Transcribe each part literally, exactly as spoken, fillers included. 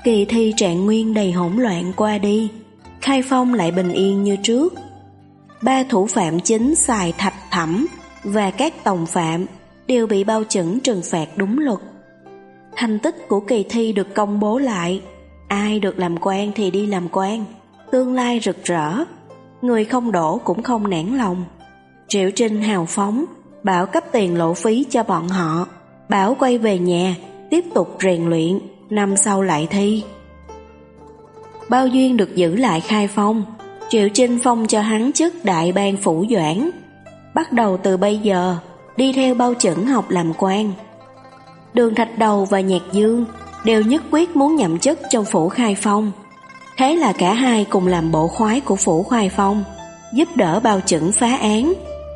Kỳ thi trạng nguyên đầy hỗn loạn qua đi, Khai Phong lại bình yên như trước. Ba thủ phạm chính Xài, Thạch, Thẩm và các tòng phạm đều bị bao chẩn trừng phạt đúng luật. Thành tích của kỳ thi được công bố lại, ai được làm quan thì đi làm quan, tương lai rực rỡ, người không đổ cũng không nản lòng. Triệu Trinh hào phóng, bảo cấp tiền lộ phí cho bọn họ, bảo quay về nhà, tiếp tục rèn luyện, năm sau lại thi. Bao duyên được giữ lại Khai Phong, Triệu Trinh phong cho hắn chức đại ban phủ doãn. Bắt đầu từ bây giờ, đi theo Bao Chẩn học làm quan. Đường Thạch Đầu và Nhạc Dương đều nhất quyết muốn nhậm chức trong phủ Khai Phong. Thế là cả hai cùng làm bộ khoái của phủ Khai Phong, giúp đỡ Bao Chẩn phá án.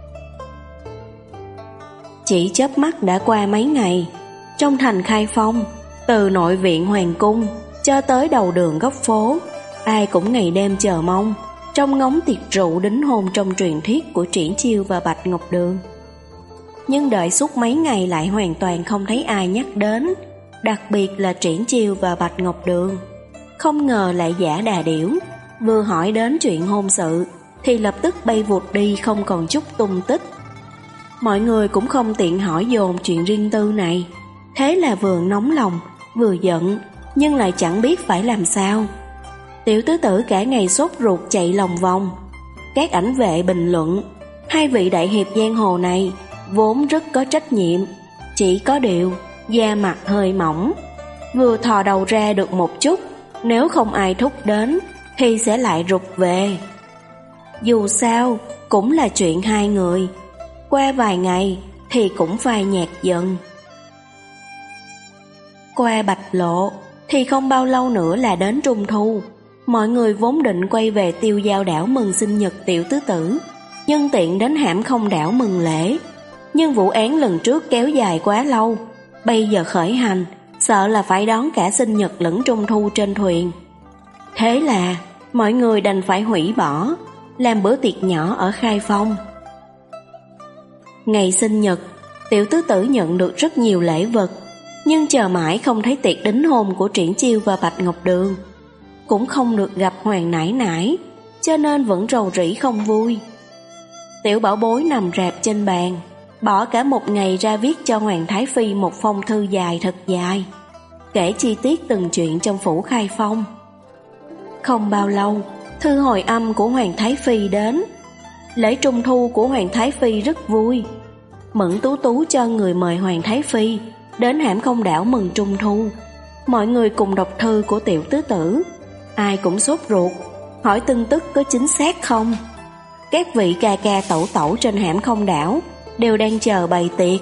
Chỉ chớp mắt đã qua mấy ngày, trong thành Khai Phong, từ nội viện hoàng cung cho tới đầu đường góc phố, ai cũng ngày đêm chờ mong trong ngóng tiệc rượu đính hôn trong truyền thuyết của Triển Chiêu và Bạch Ngọc Đường. Nhưng đợi suốt mấy ngày lại hoàn toàn không thấy ai nhắc đến, đặc biệt là Triển Chiêu và Bạch Ngọc Đường. Không ngờ lại giả đà điểu, vừa hỏi đến chuyện hôn sự thì lập tức bay vụt đi không còn chút tung tích. Mọi người cũng không tiện hỏi dồn chuyện riêng tư này, thế là vừa nóng lòng vừa giận, nhưng lại chẳng biết phải làm sao. Tiểu tứ tử cả ngày sốt ruột chạy lòng vòng. Các ảnh vệ bình luận, hai vị đại hiệp giang hồ này vốn rất có trách nhiệm, chỉ có điều da mặt hơi mỏng, vừa thò đầu ra được một chút, nếu không ai thúc đến thì sẽ lại rụt về. Dù sao cũng là chuyện hai người, qua vài ngày thì cũng phai nhạt dần. Qua Bạch Lộ thì không bao lâu nữa là đến Trung Thu. Mọi người vốn định quay về Tiêu Giao đảo mừng sinh nhật tiểu tứ tử, nhân tiện đến Hãm Không đảo mừng lễ. Nhưng vụ án lần trước kéo dài quá lâu, bây giờ khởi hành, sợ là phải đón cả sinh nhật lẫn Trung Thu trên thuyền. Thế là mọi người đành phải hủy bỏ, làm bữa tiệc nhỏ ở Khai Phong. Ngày sinh nhật, tiểu tứ tử nhận được rất nhiều lễ vật, nhưng chờ mãi không thấy tiệc đính hôn của Triển Chiêu và Bạch Ngọc Đường, cũng không được gặp Hoàng nãi nãi, cho nên vẫn rầu rĩ không vui. Tiểu bảo bối nằm rạp trên bàn, bỏ cả một ngày ra viết cho Hoàng Thái Phi một phong thư dài thật dài, kể chi tiết từng chuyện trong phủ Khai Phong. Không bao lâu, thư hồi âm của Hoàng Thái Phi đến. Lễ Trung Thu của Hoàng Thái Phi rất vui. Mẫn Tú Tú cho người mời Hoàng Thái Phi đến Hãm Không đảo mừng Trung Thu. Mọi người cùng đọc thư của tiểu tứ tử, ai cũng sốt ruột, hỏi tin tức có chính xác không. Các vị ca ca tẩu tẩu trên Hãm Không đảo đều đang chờ bày tiệc.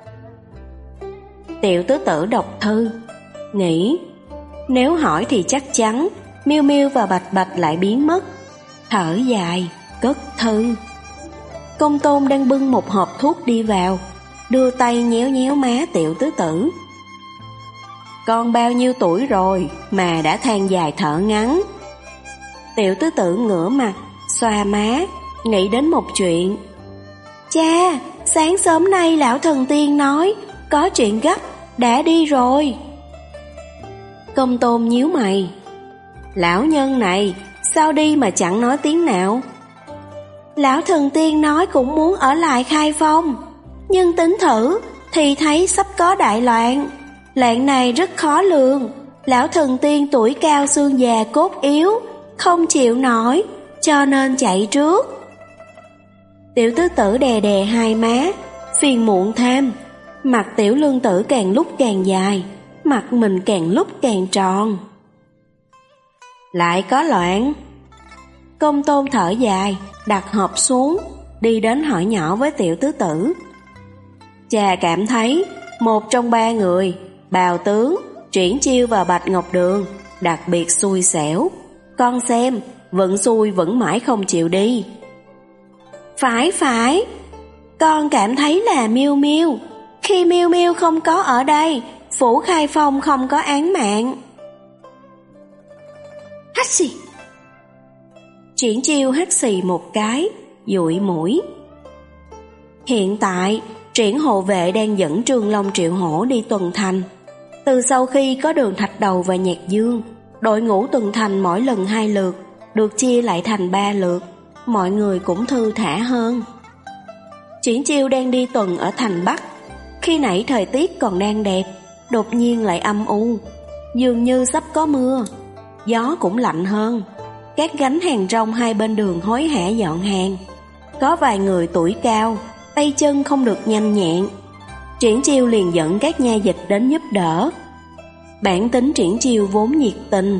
Tiểu tứ tử đọc thư, nghĩ nếu hỏi thì chắc chắn Miêu Miêu và Bạch Bạch lại biến mất. Thở dài, cất thư. Công Tôn đang bưng một hộp thuốc đi vào, đưa tay nhéo nhéo má tiểu tứ tử. Con bao nhiêu tuổi rồi mà đã than dài thở ngắn? Tiểu tứ tử ngửa mặt, xoa má, nghĩ đến một chuyện. Cha, sáng sớm nay lão thần tiên nói có chuyện gấp, đã đi rồi. Công Tôn nhíu mày. Lão nhân này sao đi mà chẳng nói tiếng nào? Lão thần tiên nói cũng muốn ở lại Khai Phong, nhưng tính thử thì thấy sắp có đại loạn. Loạn này rất khó lường. Lão thần tiên tuổi cao xương già cốt yếu, không chịu nổi, cho nên chạy trước. Tiểu tứ tử đè đè hai má, phiền muộn thêm. Mặt tiểu lương tử càng lúc càng dài, mặt mình càng lúc càng tròn. Lại có loạn. Công Tôn thở dài, đặt hộp xuống, đi đến hỏi nhỏ với tiểu tứ tử. Cha cảm thấy một trong ba người, Bào Tướng, Triển Chiêu và Bạch Ngọc Đường, đặc biệt xui xẻo. Con xem, vẫn xui vẫn mãi không chịu đi. Phải phải, con cảm thấy là Miêu Miêu. Khi Miêu Miêu không có ở đây, phủ Khai Phong không có án mạng. Hắt xì. Triển Chiêu hắt xì một cái, dụi mũi. Hiện tại, Triển hộ vệ đang dẫn Trương Long Triệu Hổ đi tuần thành. Từ sau khi có Đường Thạch Đầu và Nhạc Dương, đội ngũ tuần thành mỗi lần hai lượt, được chia lại thành ba lượt, mọi người cũng thư thả hơn. Triển Chiêu đang đi tuần ở thành Bắc, khi nãy thời tiết còn đang đẹp, đột nhiên lại âm u, dường như sắp có mưa, gió cũng lạnh hơn. Các gánh hàng rong hai bên đường hối hả dọn hàng. Có vài người tuổi cao, tay chân không được nhanh nhẹn. Triển Chiêu liền dẫn các nha dịch đến giúp đỡ. Bản tính Triển Chiêu vốn nhiệt tình.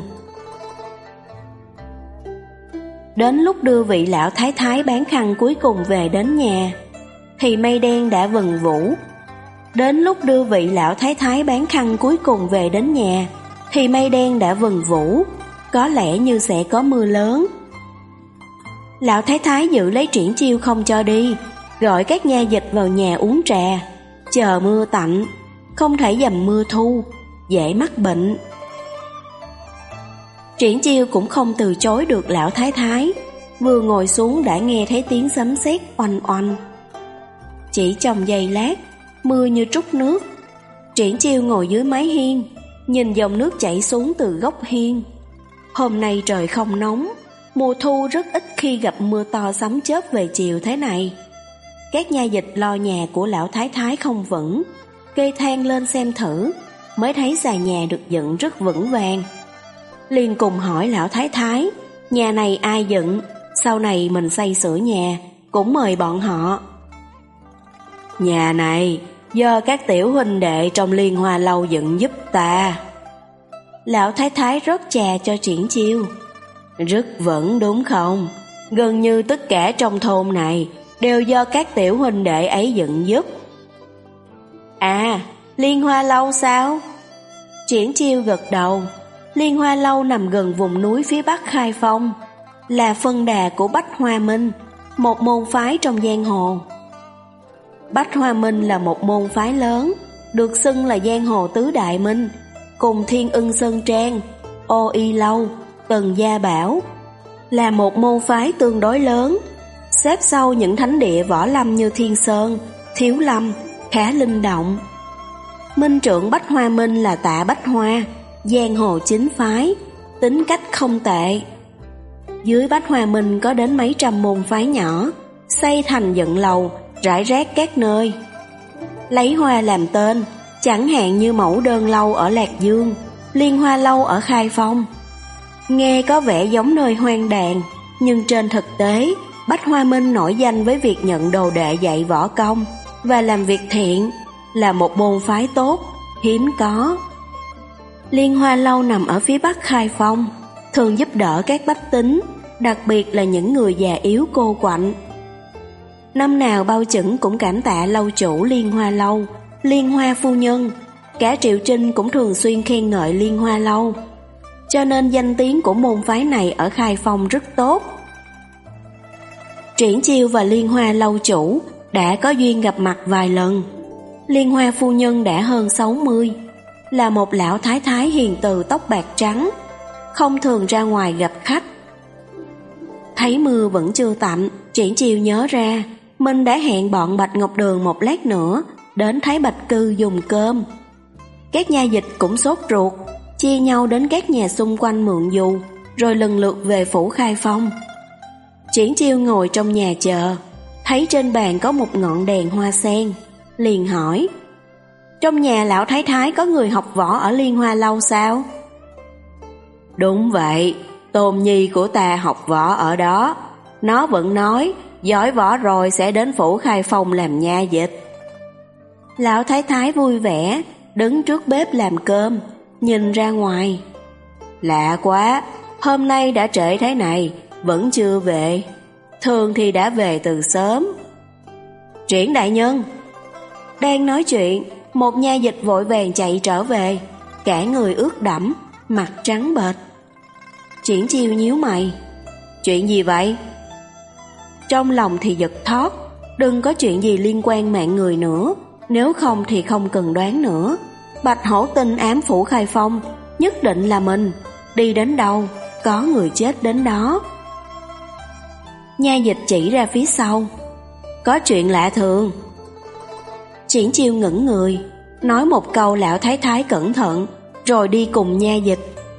Đến lúc đưa vị lão thái thái bán khăn cuối cùng về đến nhà, thì mây đen đã vần vũ. Đến lúc đưa vị lão thái thái bán khăn cuối cùng về đến nhà, thì mây đen đã vần vũ, có lẽ như sẽ có mưa lớn. Lão thái thái giữ lấy Triển Chiêu không cho đi, gọi các nha dịch vào nhà uống trà, chờ mưa tạnh, không thể dầm mưa thu, dễ mắc bệnh. Triển Chiêu cũng không từ chối được lão thái thái, vừa ngồi xuống đã nghe thấy tiếng sấm sét oanh oanh. Chỉ trong giây lát, mưa như trút nước. Triển Chiêu ngồi dưới mái hiên, nhìn dòng nước chảy xuống từ góc hiên. Hôm nay trời không nóng, mùa thu rất ít khi gặp mưa to sấm chớp về chiều thế này. Các nha dịch lo nhà của lão thái thái không vững, kê thang lên xem thử, mới thấy xà nhà được dựng rất vững vàng. Liền cùng hỏi lão thái thái, nhà này ai dựng, sau này mình xây sửa nhà, cũng mời bọn họ. Nhà này do các tiểu huynh đệ trong Liên Hoa Lâu dựng giúp ta. Lão thái thái rót trà cho Triển Chiêu. Rất vững đúng không? Gần như tất cả trong thôn này đều do các tiểu huynh đệ ấy dựng giúp. À, Liên Hoa Lâu sao? Triển Chiêu gật đầu. Liên Hoa Lâu nằm gần vùng núi phía bắc Khai Phong, là phân đà của Bách Hoa Minh, một môn phái trong giang hồ. Bách Hoa Minh là một môn phái lớn, được xưng là giang hồ tứ đại minh, cùng Thiên Ưng Sơn Trang, Ô Y Lâu, Tần Gia Bảo, là một môn phái tương đối lớn, xếp sau những thánh địa võ lâm như Thiên Sơn, Thiếu Lâm, Khá Linh Động. Minh trưởng Bách Hoa Minh là Tạ Bách Hoa, giang hồ chính phái, tính cách không tệ. Dưới Bách Hoa Minh có đến mấy trăm môn phái nhỏ, xây thành dựng lầu, rải rác các nơi. Lấy hoa làm tên, chẳng hạn như Mẫu Đơn Lâu ở Lạc Dương, Liên Hoa Lâu ở Khai Phong. Nghe có vẻ giống nơi hoang đàn, nhưng trên thực tế, Bách Hoa Minh nổi danh với việc nhận đồ đệ dạy võ công và làm việc thiện, là một môn phái tốt, hiếm có. Liên Hoa Lâu nằm ở phía bắc Khai Phong, thường giúp đỡ các bách tính, đặc biệt là những người già yếu cô quạnh. Năm nào Bao Chững cũng cảm tạ lâu chủ Liên Hoa Lâu, Liên Hoa phu nhân, cả Triệu Trinh cũng thường xuyên khen ngợi Liên Hoa Lâu, cho nên danh tiếng của môn phái này ở Khai Phong rất tốt. Triển Chiêu và Liên Hoa Lâu chủ đã có duyên gặp mặt vài lần. Liên Hoa phu nhân đã hơn sáu mươi, là một lão thái thái hiền từ tóc bạc trắng, không thường ra ngoài gặp khách. Thấy mưa vẫn chưa tạnh, Triển Chiêu nhớ ra mình đã hẹn bọn Bạch Ngọc Đường một lát nữa đến Thái Bạch Cư dùng cơm. Các nha dịch cũng sốt ruột, chia nhau đến các nhà xung quanh mượn dù, rồi lần lượt về phủ Khai Phong. Triển Chiêu ngồi trong nhà chờ, thấy trên bàn có một ngọn đèn hoa sen, liền hỏi: trong nhà lão thái thái có người học võ ở Liên Hoa Lâu sao? Đúng vậy, Tôn nhi của ta học võ ở đó. Nó vẫn nói giỏi võ rồi sẽ đến phủ Khai Phong làm nha dịch. Lão thái thái vui vẻ, đứng trước bếp làm cơm, nhìn ra ngoài. Lạ quá, hôm nay đã trễ thế này, vẫn chưa về. Thường thì đã về từ sớm. Triển đại nhân. Đang nói chuyện, một nha dịch vội vàng chạy trở về, cả người ướt đẫm, mặt trắng bệch. Triển Chiêu nhíu mày. Chuyện gì vậy? Trong lòng thì giật thót, đừng có chuyện gì liên quan mạng người nữa, nếu không thì không cần đoán nữa. Bạch Hổ Tinh ám phủ Khai Phong, nhất định là mình, đi đến đâu có người chết đến đó. Nha dịch chỉ ra phía sau. Có chuyện lạ thường. Triển Chiêu ngẩn người, nói một câu lão thái thái cẩn thận, rồi đi cùng nha dịch.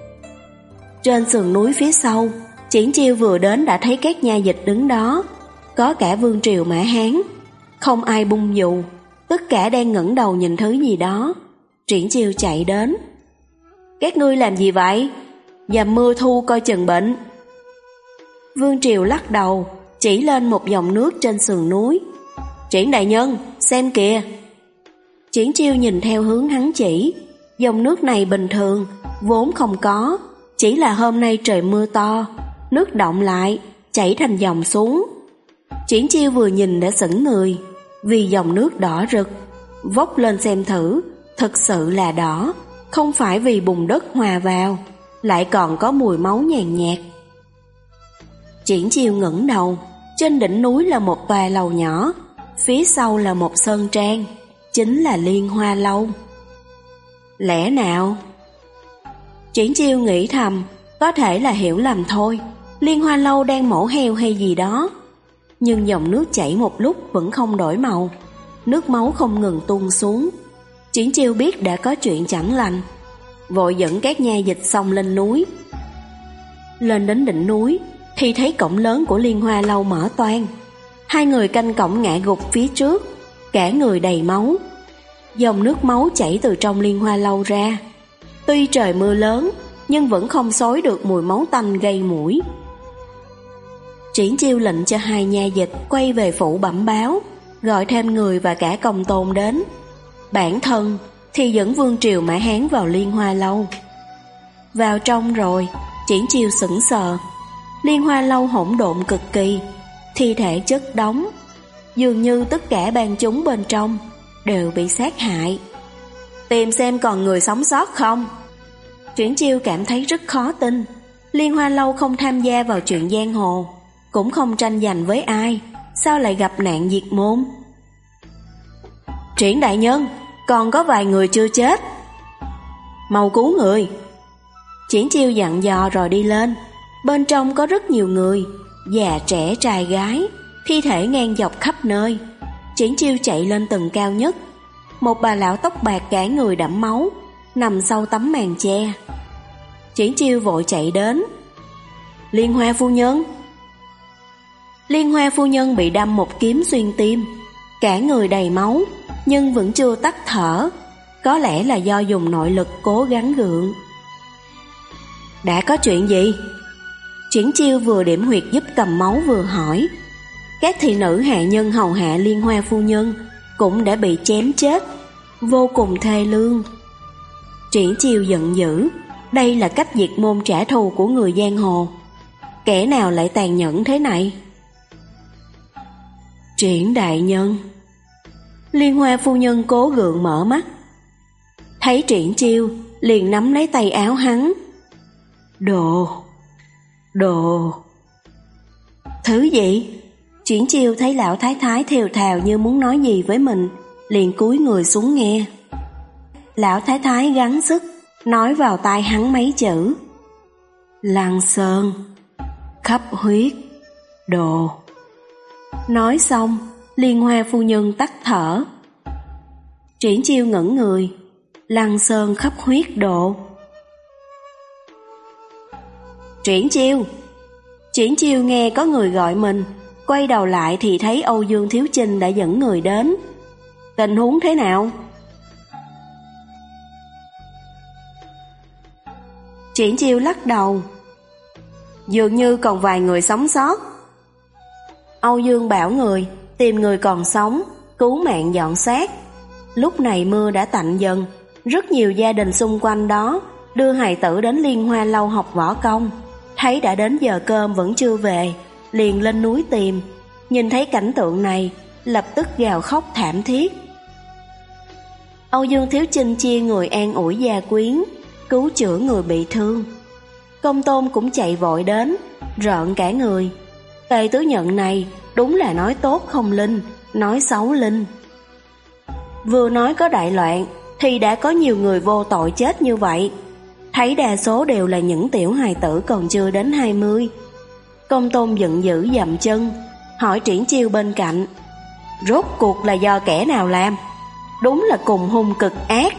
Trên sườn núi phía sau, Triển Chiêu vừa đến đã thấy các nha dịch đứng đó, có cả vương triều Mã Hán. Không ai bung dù, tất cả đang ngẩng đầu nhìn thứ gì đó. Triển Chiêu chạy đến. Các ngươi làm gì vậy? Dầm mưa thu coi chừng bệnh. Vương triều lắc đầu, chỉ lên một dòng nước trên sườn núi. Triển đại nhân, xem kìa. Triển Chiêu nhìn theo hướng hắn chỉ. Dòng nước này bình thường, vốn không có, chỉ là hôm nay trời mưa to, nước động lại, chảy thành dòng xuống. Triển Chiêu vừa nhìn đã sững người, vì dòng nước đỏ rực. Vốc lên xem thử, thực sự là đỏ, không phải vì bùn đất hòa vào, lại còn có mùi máu nhàn nhạt. Triển Chiêu ngẩng đầu, trên đỉnh núi là một tòa lầu nhỏ, phía sau là một sơn trang, chính là Liên Hoa Lâu. Lẽ nào? Triển Chiêu nghĩ thầm, có thể là hiểu lầm thôi, Liên Hoa Lâu đang mổ heo hay gì đó. Nhưng dòng nước chảy một lúc vẫn không đổi màu, nước máu không ngừng tuôn xuống. Triển Chiêu biết đã có chuyện chẳng lành, vội dẫn các nha dịch xông lên núi. Lên đến đỉnh núi thì thấy cổng lớn của Liên Hoa Lâu mở toang. Hai người canh cổng ngã gục phía trước, cả người đầy máu. Dòng nước máu chảy từ trong Liên Hoa Lâu ra. Tuy trời mưa lớn, nhưng vẫn không xối được mùi máu tanh gây mũi. Triển Chiêu lệnh cho hai nha dịch quay về phủ bẩm báo, gọi thêm người và cả công tôn đến. Bản thân thì dẫn vương triều Mã Hán vào Liên Hoa Lâu. Vào trong rồi, Triển Chiêu sững sờ. Liên Hoa Lâu hỗn độn cực kỳ, thi thể chất đống, dường như tất cả bang chúng bên trong đều bị sát hại. Tìm xem còn người sống sót không? Triển Chiêu cảm thấy rất khó tin. Liên Hoa Lâu không tham gia vào chuyện giang hồ, cũng không tranh giành với ai, sao lại gặp nạn diệt môn? Triển đại nhân, còn có vài người chưa chết, mau cứu người. Triển Chiêu dặn dò rồi đi lên. Bên trong có rất nhiều người, già trẻ trai gái, thi thể ngang dọc khắp nơi. Triển Chiêu chạy lên tầng cao nhất. Một bà lão tóc bạc cả người đẫm máu, nằm sau tấm màn che. Triển Chiêu vội chạy đến. Liên Hoa phu nhân. Liên Hoa phu nhân bị đâm một kiếm xuyên tim, cả người đầy máu, nhưng vẫn chưa tắt thở. Có lẽ là do dùng nội lực cố gắng gượng. Đã có chuyện gì? Triển Chiêu vừa điểm huyệt giúp cầm máu vừa hỏi. Các thị nữ hạ nhân hầu hạ Liên Hoa phu nhân cũng đã bị chém chết, vô cùng thê lương. Triển Chiêu giận dữ, đây là cách diệt môn trả thù của người giang hồ. Kẻ nào lại tàn nhẫn thế này? Triển đại nhân. Liên Hoa phu nhân cố gượng mở mắt. Thấy Triển Chiêu, liền nắm lấy tay áo hắn. Đồ, đồ. Thứ gì? Triển Chiêu thấy lão thái thái thều thào như muốn nói gì với mình, liền cúi người xuống nghe. Lão thái thái gắng sức nói vào tai hắn mấy chữ. Lăng sơn, khắp huyết, đồ. Nói xong, Liên Hoa phu nhân tắt thở. Triển Chiêu ngẩn người. Lăng sơn khắp huyết độ. Triển Chiêu. Triển Chiêu nghe có người gọi mình, quay đầu lại thì thấy Âu Dương Thiếu Chinh đã dẫn người đến. Tình huống thế nào? Triển Chiêu lắc đầu. Dường như còn vài người sống sót. Âu Dương bảo người tìm người còn sống, cứu mạng dọn xác. Lúc này mưa đã tạnh dần, rất nhiều gia đình xung quanh đó đưa hài tử đến Liên Hoa Lâu học võ công. Thấy đã đến giờ cơm vẫn chưa về, liền lên núi tìm. Nhìn thấy cảnh tượng này, lập tức gào khóc thảm thiết. Âu Dương Thiếu Chinh chia người an ủi gia quyến, cứu chữa người bị thương. Công tôn cũng chạy vội đến, rợn cả người. Tề tứ nhận này đúng là nói tốt không linh, nói xấu linh. Vừa nói có đại loạn thì đã có nhiều người vô tội chết như vậy. Thấy đa số đều là những tiểu hài tử còn chưa đến hai mươi. Công tôn giận dữ dậm chân, hỏi Triển Chiêu bên cạnh. Rốt cuộc là do kẻ nào làm? đúng là cùng hung cực ác.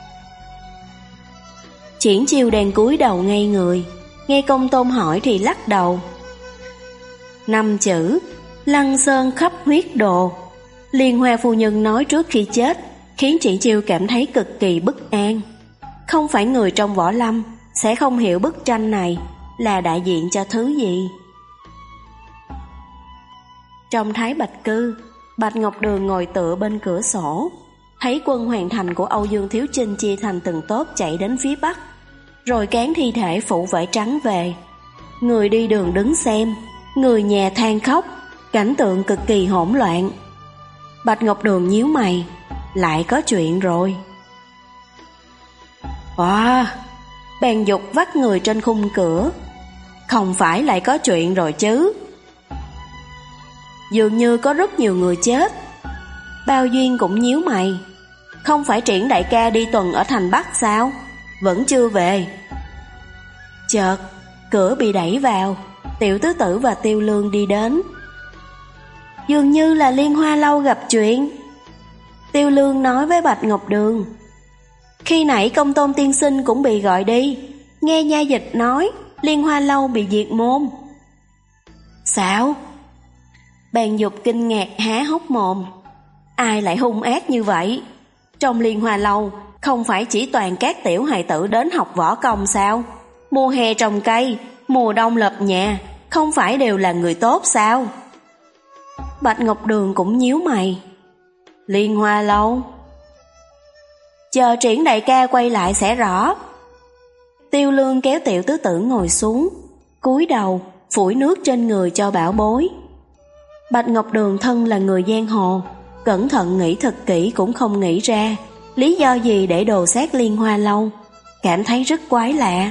Triển Chiêu đang cúi đầu ngây người, nghe Công Tôn hỏi thì lắc đầu. Năm chữ Lăng Sơn khắp huyết đồ, Liên Hoa phu nhân nói trước khi chết, khiến Triển Chiêu cảm thấy cực kỳ bất an. Không phải người trong võ lâm sẽ không hiểu bức tranh này là đại diện cho thứ gì. Trong Thái Bạch Cư, Bạch Ngọc Đường ngồi tựa bên cửa sổ, thấy quân hoàn thành của Âu Dương Thiếu Chinh chia thành từng tốp chạy đến phía bắc, rồi cán thi thể phủ vải trắng về. Người đi đường đứng xem, người nhà than khóc, cảnh tượng cực kỳ hỗn loạn. Bạch Ngọc Đường nhíu mày, lại có chuyện rồi. Wow, bèn dục vắt người trên khung cửa. Không phải lại có chuyện rồi chứ? Dường như có rất nhiều người chết. Bao Duyên cũng nhíu mày. Không phải Triển đại ca đi tuần ở thành Bắc sao? Vẫn chưa về. Chợt cửa bị đẩy vào, Tiểu Tứ Tử và Tiêu Lương đi đến. Dường như là Liên Hoa lâu gặp chuyện. Tiêu Lương nói với Bạch Ngọc Đường. Khi nãy Công Tôn tiên sinh cũng bị gọi đi, nghe nha dịch nói Liên Hoa lâu bị diệt môn. Sao? Bàn Dục kinh ngạc há hốc mồm. Ai lại hung ác như vậy? Trong Liên Hoa lâu không phải chỉ toàn các tiểu hài tử đến học võ công sao? Mùa hè trồng cây, mùa đông lập nhà, không phải đều là người tốt sao? Bạch Ngọc Đường cũng nhíu mày. Liên Hoa lâu? Chờ Triển đại ca quay lại sẽ rõ. Tiêu Lương kéo Tiểu Tứ Tử ngồi xuống, cúi đầu phủi nước trên người cho bảo bối. Bạch Ngọc Đường thân là người giang hồ, cẩn thận nghĩ thật kỹ cũng không nghĩ ra lý do gì để đồ sát Liên Hoa lâu, cảm thấy rất quái lạ.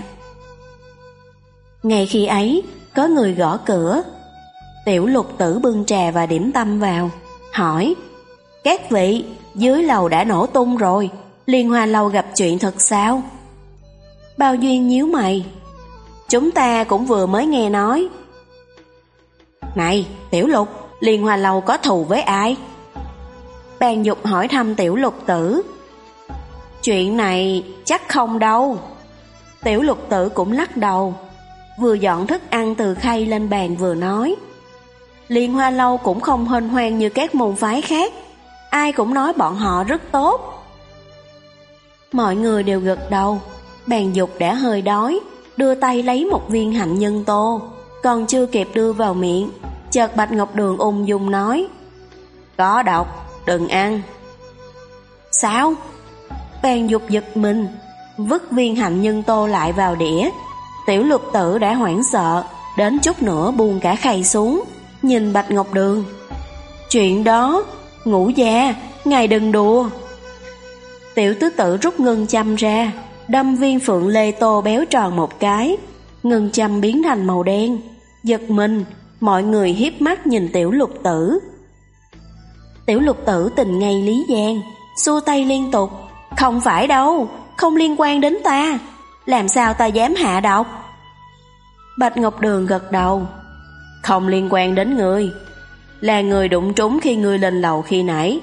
Ngay khi ấy, có người gõ cửa. Tiểu Lục Tử bưng trà và điểm tâm vào, hỏi: Các vị, dưới lầu đã nổ tung rồi, Liên Hoa lâu gặp chuyện thật sao? Bao Duyên nhíu mày. Chúng ta cũng vừa mới nghe nói. Này, Tiểu Lục, Liên Hoa lâu có thù với ai? Bàn Dục hỏi thăm Tiểu Lục Tử. Chuyện này chắc không đâu. Tiểu Lục Tử cũng lắc đầu, vừa dọn thức ăn từ khay lên bàn vừa nói. Liên Hoa lâu cũng không hênh hoang như các môn phái khác, ai cũng nói bọn họ rất tốt. Mọi người đều gật đầu. Bàn Dục đã hơi đói, đưa tay lấy một viên hạnh nhân tô, còn chưa kịp đưa vào miệng, chợt Bạch Ngọc Đường ung dung nói: Có độc, đừng ăn. Sao? Bàn Dục giật mình, vứt viên hạnh nhân tô lại vào đĩa. Tiểu Lục Tử đã hoảng sợ, đến chút nữa buông cả khay xuống, nhìn Bạch Ngọc Đường. Chuyện đó, Ngũ gia, ngài đừng đùa. Tiểu Tứ Tử rút ngân châm ra, đâm viên phượng lê tô béo tròn một cái, ngân châm biến thành màu đen. Giật mình, mọi người hiếp mắt nhìn Tiểu Lục Tử. Tiểu Lục Tử tình ngay lý gian, xua tay liên tục. Không phải đâu, không liên quan đến ta, làm sao ta dám hạ độc? Bạch Ngọc Đường gật đầu. Không liên quan đến người, là người đụng trúng khi người lên lầu khi nãy.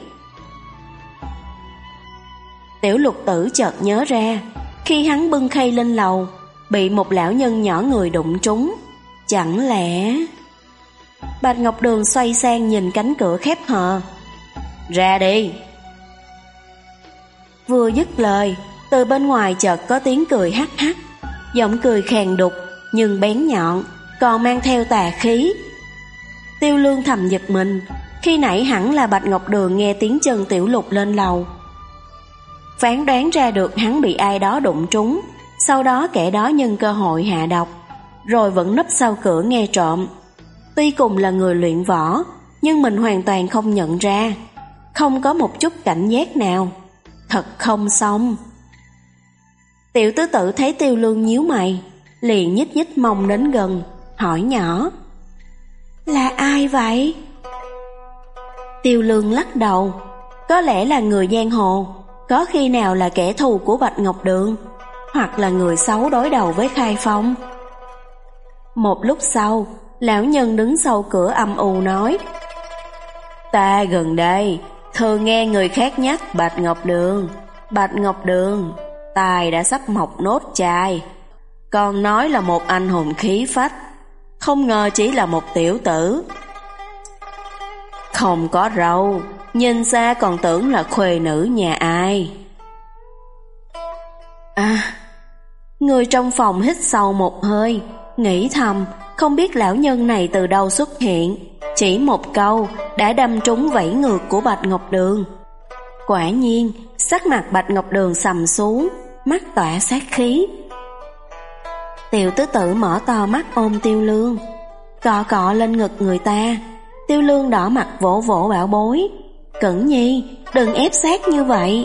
Tiểu Lục Tử chợt nhớ ra, khi hắn bưng khay lên lầu, bị một lão nhân nhỏ người đụng trúng. Chẳng lẽ... Bạch Ngọc Đường xoay sang nhìn cánh cửa khép hờ. Ra đi. Vừa dứt lời, từ bên ngoài chợt có tiếng cười hắc hắc, giọng cười khàn đục nhưng bén nhọn, còn mang theo tà khí. Tiêu Lương thầm giật mình, khi nãy hẳn là Bạch Ngọc Đường nghe tiếng chân Tiểu Lục lên lầu, phán đoán ra được hắn bị ai đó đụng trúng, sau đó kẻ đó nhân cơ hội hạ độc, rồi vẫn nấp sau cửa nghe trộm. Tuy cùng là người luyện võ, nhưng mình hoàn toàn không nhận ra, không có một chút cảnh giác nào. Thật không xong. Tiểu Tứ Tử thấy Tiêu Lương nhíu mày, liền nhích nhích mông đến gần, hỏi nhỏ: Là ai vậy? Tiêu Lương lắc đầu. Có lẽ là người giang hồ, có khi nào là kẻ thù của Bạch Ngọc Đường, hoặc là người xấu đối đầu với Khai Phong. Một lúc sau, lão nhân đứng sau cửa âm u nói: Ta gần đây thường nghe người khác nhắc Bạch Ngọc Đường. Bạch Ngọc Đường, tài đã sắp mọc nốt chai. Còn nói là một anh hùng khí phách, không ngờ chỉ là một tiểu tử. Không có râu, nhìn xa còn tưởng là khuê nữ nhà ai. À, người trong phòng hít sâu một hơi, nghĩ thầm không biết lão nhân này từ đâu xuất hiện. Chỉ một câu đã đâm trúng vảy ngược của Bạch Ngọc Đường. Quả nhiên, sắc mặt Bạch Ngọc Đường sầm xuống, mắt tỏa sát khí. Tiểu tứ tử mở to mắt ôm Tiêu Lương, cọ cọ lên ngực người ta. Tiêu Lương đỏ mặt vỗ vỗ bảo bối, Cẩn Nhi, đừng ép sát như vậy.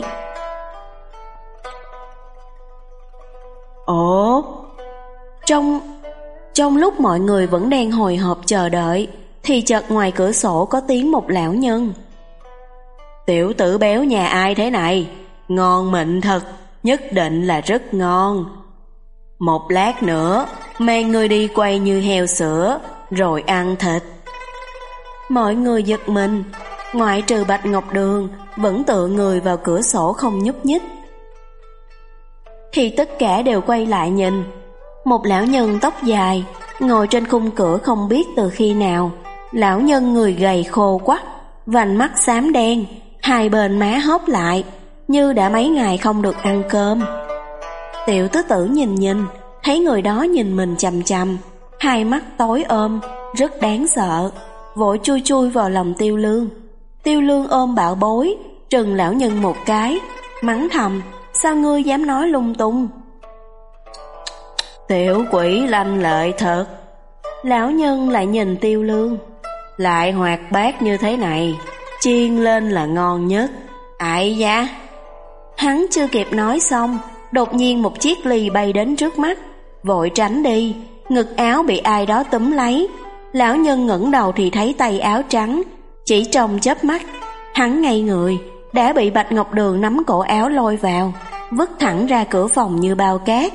Ồ, trong trong lúc mọi người vẫn đang hồi hộp chờ đợi, thì chợt ngoài cửa sổ có tiếng một lão nhân. Tiểu tử béo nhà ai thế này? Ngon mịn thật, nhất định là rất ngon. Một lát nữa mang người đi quay như heo sữa, rồi ăn thịt. Mọi người giật mình, ngoại trừ Bạch Ngọc Đường vẫn tựa người vào cửa sổ không nhúc nhích. Thì tất cả đều quay lại nhìn. Một lão nhân tóc dài ngồi trên khung cửa không biết từ khi nào. Lão nhân người gầy khô quắt, vành mắt xám đen, hai bên má hóp lại, như đã mấy ngày không được ăn cơm. Tiểu tứ tử nhìn nhìn, thấy người đó nhìn mình chằm chằm, hai mắt tối ôm, rất đáng sợ, vội chui chui vào lòng Tiêu Lương. Tiêu Lương ôm bảo bối, trừng lão nhân một cái, mắng thầm, sao ngươi dám nói lung tung? Tiểu quỷ lanh lợi thật. Lão nhân lại nhìn Tiêu Lương, lại hoạt bát như thế này, chiên lên là ngon nhất. Ải da. Hắn chưa kịp nói xong, đột nhiên một chiếc ly bay đến trước mắt, vội tránh đi, ngực áo bị ai đó túm lấy. Lão nhân ngẩng đầu thì thấy tay áo trắng, chỉ trong chớp mắt, hắn ngay người, đã bị Bạch Ngọc Đường nắm cổ áo lôi vào, vứt thẳng ra cửa phòng như bao cát.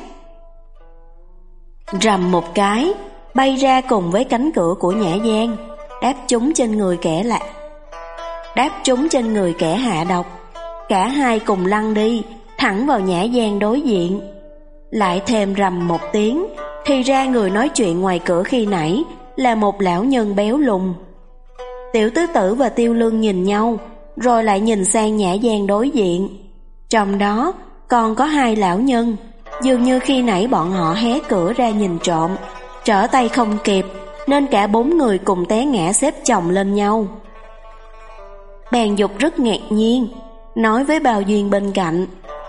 Rầm một cái, bay ra cùng với cánh cửa của Nhã Gian, đáp trúng trên người kẻ lạ, đáp trúng trên người kẻ hạ độc. Cả hai cùng lăn đi, thẳng vào Nhã Gian đối diện. Lại thêm rầm một tiếng, thì ra người nói chuyện ngoài cửa khi nãy là một lão nhân béo lùn. Tiểu tứ tử và Tiêu Lương nhìn nhau, rồi lại nhìn sang Nhã Gian đối diện. Trong đó còn có hai lão nhân, dường như khi nãy bọn họ hé cửa ra nhìn trộm, trở tay không kịp, nên cả bốn người cùng té ngã xếp chồng lên nhau. Bàn Dục rất ngạc nhiên, nói với Bao Duyên bên cạnh,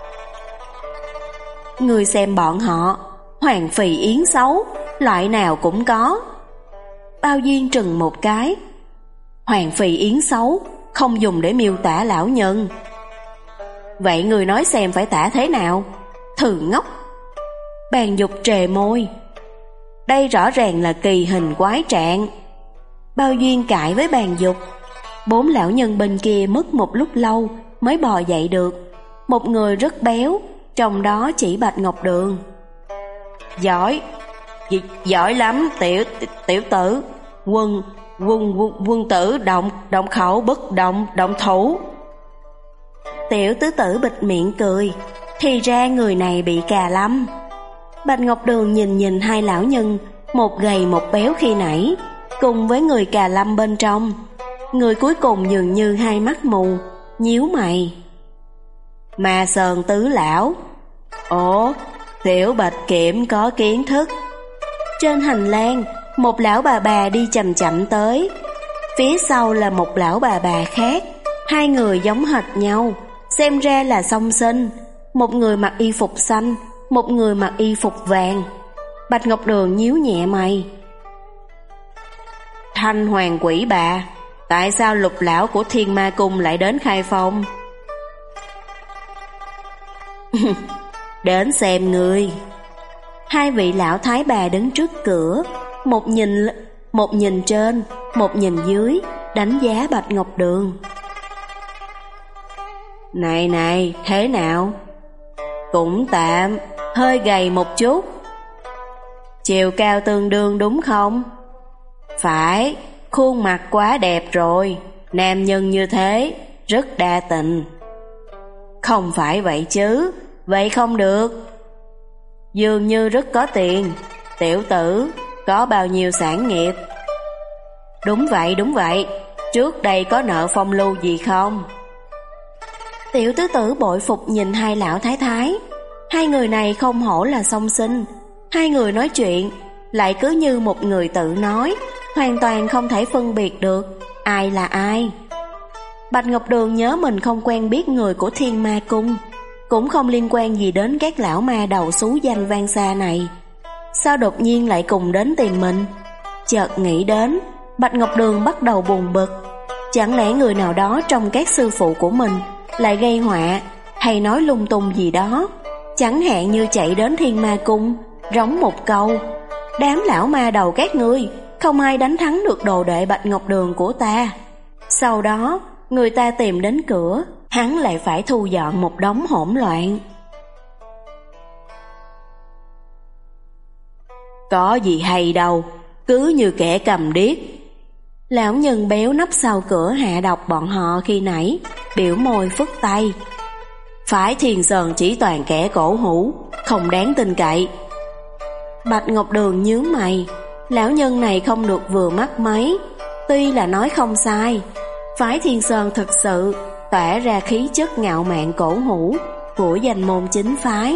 người xem bọn họ, Hoàng Phì Yến xấu, loại nào cũng có. Bao Duyên trừng một cái, Hoàng Phì Yến xấu không dùng để miêu tả lão nhân. Vậy người nói xem phải tả thế nào? Thừ ngốc. Bàn Dục trề môi, đây rõ ràng là kỳ hình quái trạng. Bao Duyên cãi với Bàn Dục. Bốn lão nhân bên kia mất một lúc lâu mới bò dậy được. Một người rất béo, trong đó chỉ Bạch Ngọc Đường. Giỏi, giỏi lắm tiểu tiểu tử. Quân quân quân, quân tử động động khẩu bất động động thủ. Tiểu tứ tử bịt miệng cười, thì ra người này bị cà lâm. Bạch Ngọc Đường nhìn nhìn hai lão nhân, một gầy một béo khi nãy, cùng với người cà lâm bên trong. Người cuối cùng dường như hai mắt mù, nhíu mày. Ma Sơn tứ lão. Ồ, tiểu Bạch Kiểm có kiến thức. Trên hành lang, một lão bà bà đi chậm chậm tới. Phía sau là một lão bà bà khác. Hai người giống hệt nhau, xem ra là song sinh. Một người mặc y phục xanh, một người mặc y phục vàng. Bạch Ngọc Đường nhíu nhẹ mày. Thanh Hoàng Quỷ bà, tại sao Lục lão của Thiên Ma Cung lại đến khai phong? Đến xem người. Hai vị lão thái bà đứng trước cửa, một nhìn một nhìn trên, một nhìn dưới, đánh giá Bạch Ngọc Đường. Này này, thế nào? Cũng tạm, hơi gầy một chút. Chiều cao tương đương đúng không? Phải, khuôn mặt quá đẹp rồi. Nam nhân như thế rất đa tình. Không phải vậy chứ, vậy không được. Dường như rất có tiền. Tiểu tử, có bao nhiêu sản nghiệp? Đúng vậy, đúng vậy. Trước đây có nợ phong lưu gì không? Tiểu tứ tử bội phục nhìn hai lão thái thái. Hai người này không hổ là song sinh. Hai người nói chuyện lại cứ như một người tự nói, hoàn toàn không thể phân biệt được ai là ai. Bạch Ngọc Đường nhớ mình không quen biết người của Thiên Ma Cung, cũng không liên quan gì đến các lão ma đầu xú danh vang xa này. Sao đột nhiên lại cùng đến tìm mình? Chợt nghĩ đến, Bạch Ngọc Đường bắt đầu buồn bực. Chẳng lẽ người nào đó trong các sư phụ của mình lại gây họa hay nói lung tung gì đó? Chẳng hạn như chạy đến Thiên Ma Cung rống một câu: đám lão ma đầu các ngươi, không ai đánh thắng được đồ đệ Bạch Ngọc Đường của ta. Sau đó người ta tìm đến cửa, hắn lại phải thu dọn một đống hỗn loạn. Có gì hay đâu, cứ như kẻ cầm điếc. Lão nhân béo nấp sau cửa hạ độc bọn họ khi nãy, biểu môi phất tay. Phải Thiên Sơn chỉ toàn kẻ cổ hủ, không đáng tin cậy. Bạch Ngọc Đường nhướng mày, lão nhân này không được vừa mắt mấy. Tuy là nói không sai, Phái Thiên Sơn thực sự tỏa ra khí chất ngạo mạn cổ hủ của danh môn chính phái.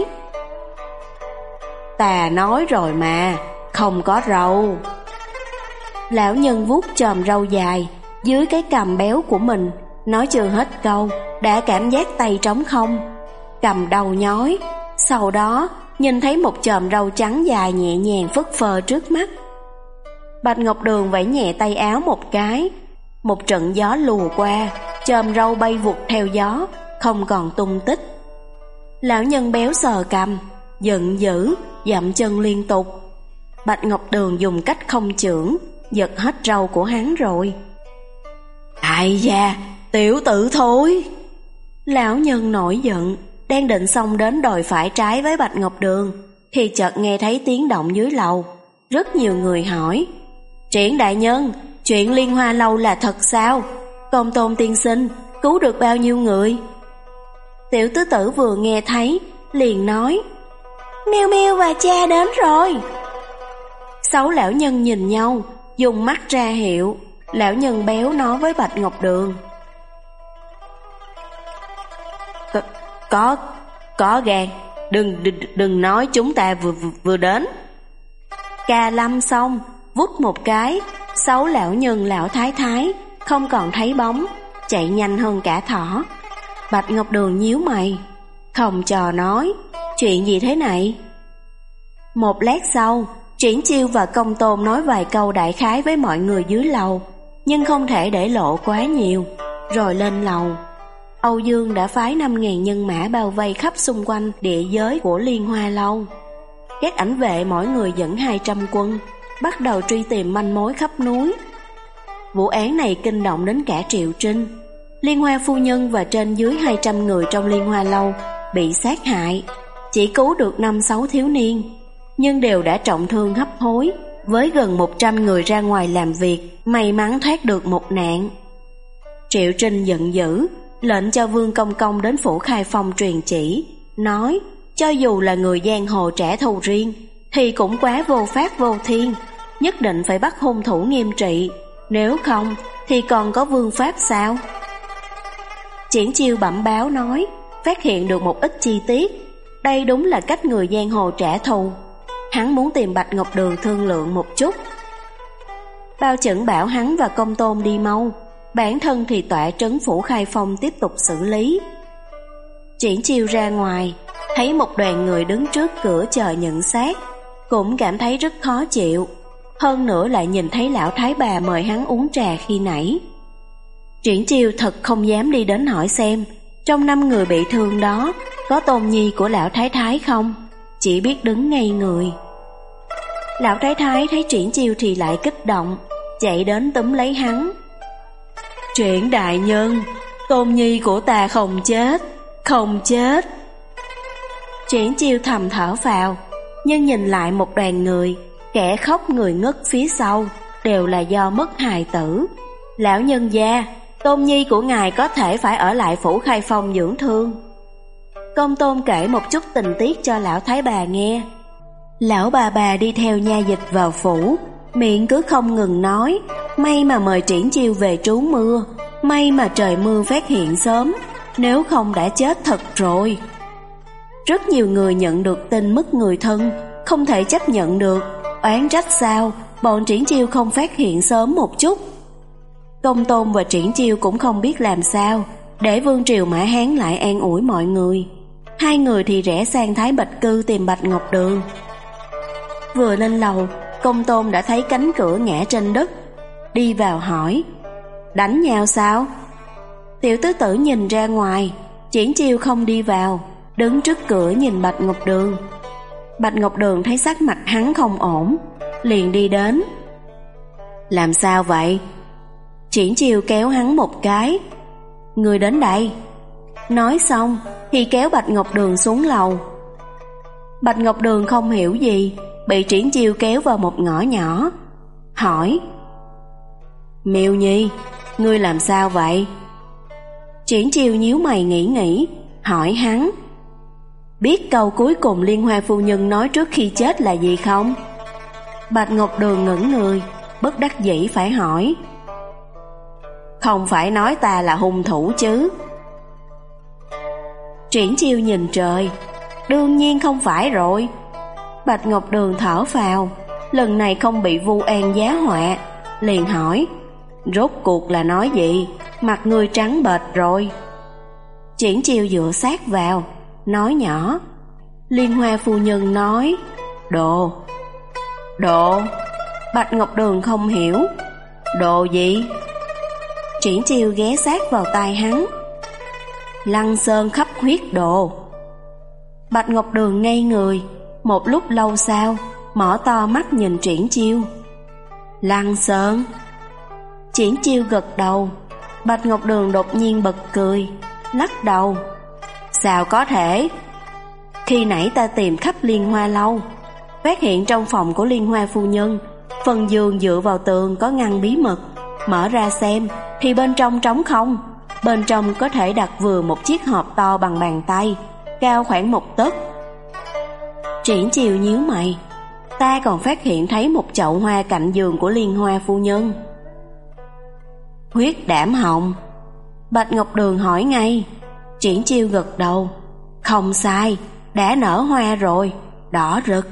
Ta nói rồi mà, không có râu. Lão nhân vuốt chòm râu dài dưới cái cằm béo của mình, nói chưa hết câu đã cảm giác tay trống không, cầm đầu nhói. Sau đó nhìn thấy một chòm râu trắng dài nhẹ nhàng phất phơ trước mắt. Bạch Ngọc Đường vẫy nhẹ tay áo một cái, một trận gió lùa qua, chòm râu bay vụt theo gió, không còn tung tích. Lão nhân béo sờ cằm, giận dữ, dậm chân liên tục. Bạch Ngọc Đường dùng cách không chưởng giật hết râu của hắn rồi. Ai da, tiểu tử thôi. Lão nhân nổi giận, đang định xông đến đòi phải trái với Bạch Ngọc Đường, thì chợt nghe thấy tiếng động dưới lầu. Rất nhiều người hỏi: Triển đại nhân, chuyện Liên Hoa Lâu là thật sao? Công tôn tiên sinh cứu được bao nhiêu người? Tiểu tứ tử vừa nghe thấy liền nói: Miêu Miêu và cha đến rồi. Sáu lão nhân nhìn nhau, dùng mắt ra hiệu. Lão nhân béo nói với Bạch Ngọc Đường: Có, có, có gan, đừng, đừng, đừng nói chúng ta vừa, vừa, vừa đến. Cà lâm xong, vút một cái, sáu lão nhân lão thái thái không còn thấy bóng, chạy nhanh hơn cả thỏ. Bạch Ngọc Đường nhíu mày, không trò nói, chuyện gì thế này? Một lát sau, Triển Chiêu và Công Tôn nói vài câu đại khái với mọi người dưới lầu, nhưng không thể để lộ quá nhiều, rồi lên lầu. Âu Dương đã phái năm ngàn nhân mã bao vây khắp xung quanh địa giới của Liên Hoa Lâu. Các ảnh vệ mỗi người dẫn hai trăm quân, bắt đầu truy tìm manh mối khắp núi. Vụ án này kinh động đến cả Triệu Trinh. Liên Hoa phu nhân và trên dưới hai trăm người trong Liên Hoa Lâu bị sát hại, chỉ cứu được năm sáu thiếu niên, nhưng đều đã trọng thương hấp hối. Với gần một trăm người ra ngoài làm việc, may mắn thoát được một nạn. Triệu Trinh giận dữ, lệnh cho Vương Công Công đến phủ Khai Phong truyền chỉ, nói cho dù là người giang hồ trả thù riêng thì cũng quá vô pháp vô thiên, nhất định phải bắt hung thủ nghiêm trị, nếu không thì còn có vương pháp sao? Triển Chiêu bẩm báo nói phát hiện được một ít chi tiết, đây đúng là cách người giang hồ trả thù. Hắn muốn tìm Bạch Ngọc Đường thương lượng một chút. Bao Chẩn bảo hắn và Công Tôn đi mau, bản thân thì tọa trấn phủ Khai Phong tiếp tục xử lý. Triển Chiêu ra ngoài, thấy một đoàn người đứng trước cửa chờ nhận xác, cũng cảm thấy rất khó chịu. Hơn nữa lại nhìn thấy lão thái bà mời hắn uống trà khi nãy. Triển Chiêu thật không dám đi đến hỏi xem trong năm người bị thương đó có Tôn Nhi của lão thái thái không, chỉ biết đứng ngay người. Lão thái thái thấy Triển Chiêu thì lại kích động, chạy đến túm lấy hắn. Triển đại nhân, Tôn Nhi của ta không chết, không chết. Triển Chiêu thầm thở phào, nhưng nhìn lại một đoàn người, kẻ khóc người ngất phía sau đều là do mất hài tử. Lão nhân gia, Tôn nhi của ngài có thể phải ở lại phủ Khai Phong dưỡng thương. Công tôn kể một chút tình tiết cho lão thái bà nghe. Lão bà bà đi theo nha dịch vào phủ, miệng cứ không ngừng nói, may mà mời Triển Chiêu về trú mưa, may mà trời mưa phát hiện sớm, nếu không đã chết thật rồi. Rất nhiều người nhận được tin mất người thân, không thể chấp nhận được, oán trách sao bọn Triển Chiêu không phát hiện sớm một chút. Công tôn và Triển Chiêu cũng không biết làm sao để vương triều Mã Hán lại an ủi mọi người. Hai người thì rẽ sang Thái Bạch Cư tìm Bạch Ngọc Đường. Vừa lên lầu, Công tôn đã thấy cánh cửa ngã trên đất, đi vào hỏi, đánh nhau sao? Tiểu tứ tử nhìn ra ngoài, Triển Chiêu không đi vào, đứng trước cửa nhìn Bạch Ngọc Đường. Bạch Ngọc Đường thấy sắc mặt hắn không ổn, liền đi đến. Làm sao vậy? Triển Chiêu kéo hắn một cái. Người đến đây. Nói xong thì kéo Bạch Ngọc Đường xuống lầu. Bạch Ngọc Đường không hiểu gì, bị Triển Chiêu kéo vào một ngõ nhỏ, hỏi, Miêu Nhi, ngươi làm sao vậy? Triển Chiêu nhíu mày nghĩ nghĩ, hỏi hắn, biết câu cuối cùng Liên Hoa phu nhân nói trước khi chết là gì không? Bạch Ngọc Đường ngẩn người, bất đắc dĩ phải hỏi, không phải nói ta là hung thủ chứ? Triển Chiêu nhìn trời, đương nhiên không phải rồi. Bạch Ngọc Đường thở phào, lần này không bị vu oan giá họa, liền hỏi, rốt cuộc là nói gì? Mặt ngươi trắng bệch rồi. Triển Chiêu dựa sát vào, nói nhỏ, Liên Hoa phu nhân nói, đồ. Đồ? Bạch Ngọc Đường không hiểu, đồ gì? Triển Chiêu ghé sát vào tai hắn, Lăng Sơn khắp huyết đồ. Bạch Ngọc Đường ngây người, một lúc lâu sau mở to mắt nhìn Triển Chiêu. Lăng Sơn? Triển Chiêu gật đầu. Bạch Ngọc Đường đột nhiên bật cười, lắc đầu. Sao có thể? Khi nãy ta tìm khắp Liên Hoa lâu, phát hiện trong phòng của Liên Hoa phu nhân, phần giường dựa vào tường có ngăn bí mật, mở ra xem thì bên trong trống không. Bên trong có thể đặt vừa một chiếc hộp to bằng bàn tay, cao khoảng một tấc. Triển Chiêu nhíu mày, ta còn phát hiện thấy một chậu hoa cạnh giường của Liên Hoa phu nhân. Huyết đảm hồng? Bạch Ngọc Đường hỏi ngay. Triển Chiêu gật đầu, không sai, đã nở hoa rồi, đỏ rực.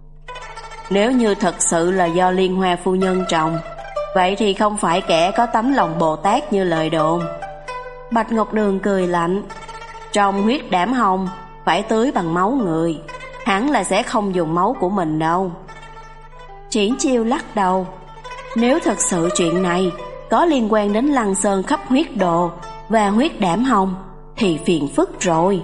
Nếu như thật sự là do Liên Hoa phu nhân trồng, vậy thì không phải kẻ có tấm lòng Bồ Tát như lời đồn. Bạch Ngọc Đường cười lạnh, trong huyết đảm hồng phải tưới bằng máu người, hẳn là sẽ không dùng máu của mình đâu. Triển Chiêu lắc đầu, nếu thật sự chuyện này có liên quan đến Lăng Sơn khắp huyết đồ và huyết đảm hồng thì phiền phức rồi.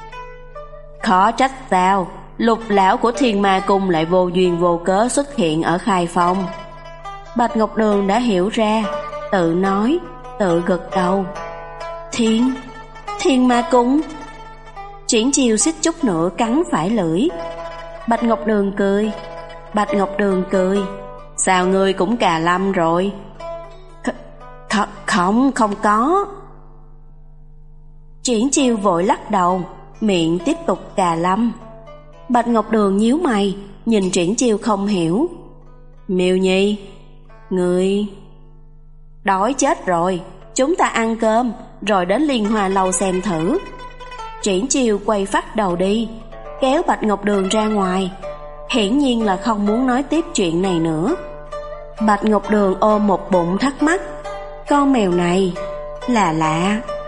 Khó trách sao Lục lão của Thiên Ma Cung lại vô duyên vô cớ xuất hiện ở Khai Phong. Bạch Ngọc Đường đã hiểu ra, tự nói, tự gật đầu. Thiên, Thiên Ma Cung? Triển Chiêu xích chút nữa cắn phải lưỡi. Bạch Ngọc Đường cười. Bạch Ngọc Đường cười, sao ngươi cũng cà lâm rồi? Th không, không có. Triển Chiêu vội lắc đầu, miệng tiếp tục cà lâm. Bạch Ngọc Đường nhíu mày, nhìn Triển Chiêu không hiểu. Miêu Nhi, ngươi... Đói chết rồi, chúng ta ăn cơm, rồi đến Liên Hoa lâu xem thử. Triển Chiêu quay phát đầu đi, kéo Bạch Ngọc Đường ra ngoài, hiển nhiên là không muốn nói tiếp chuyện này nữa. Bạch Ngọc Đường ôm một bụng thắc mắc, con mèo này là lạ.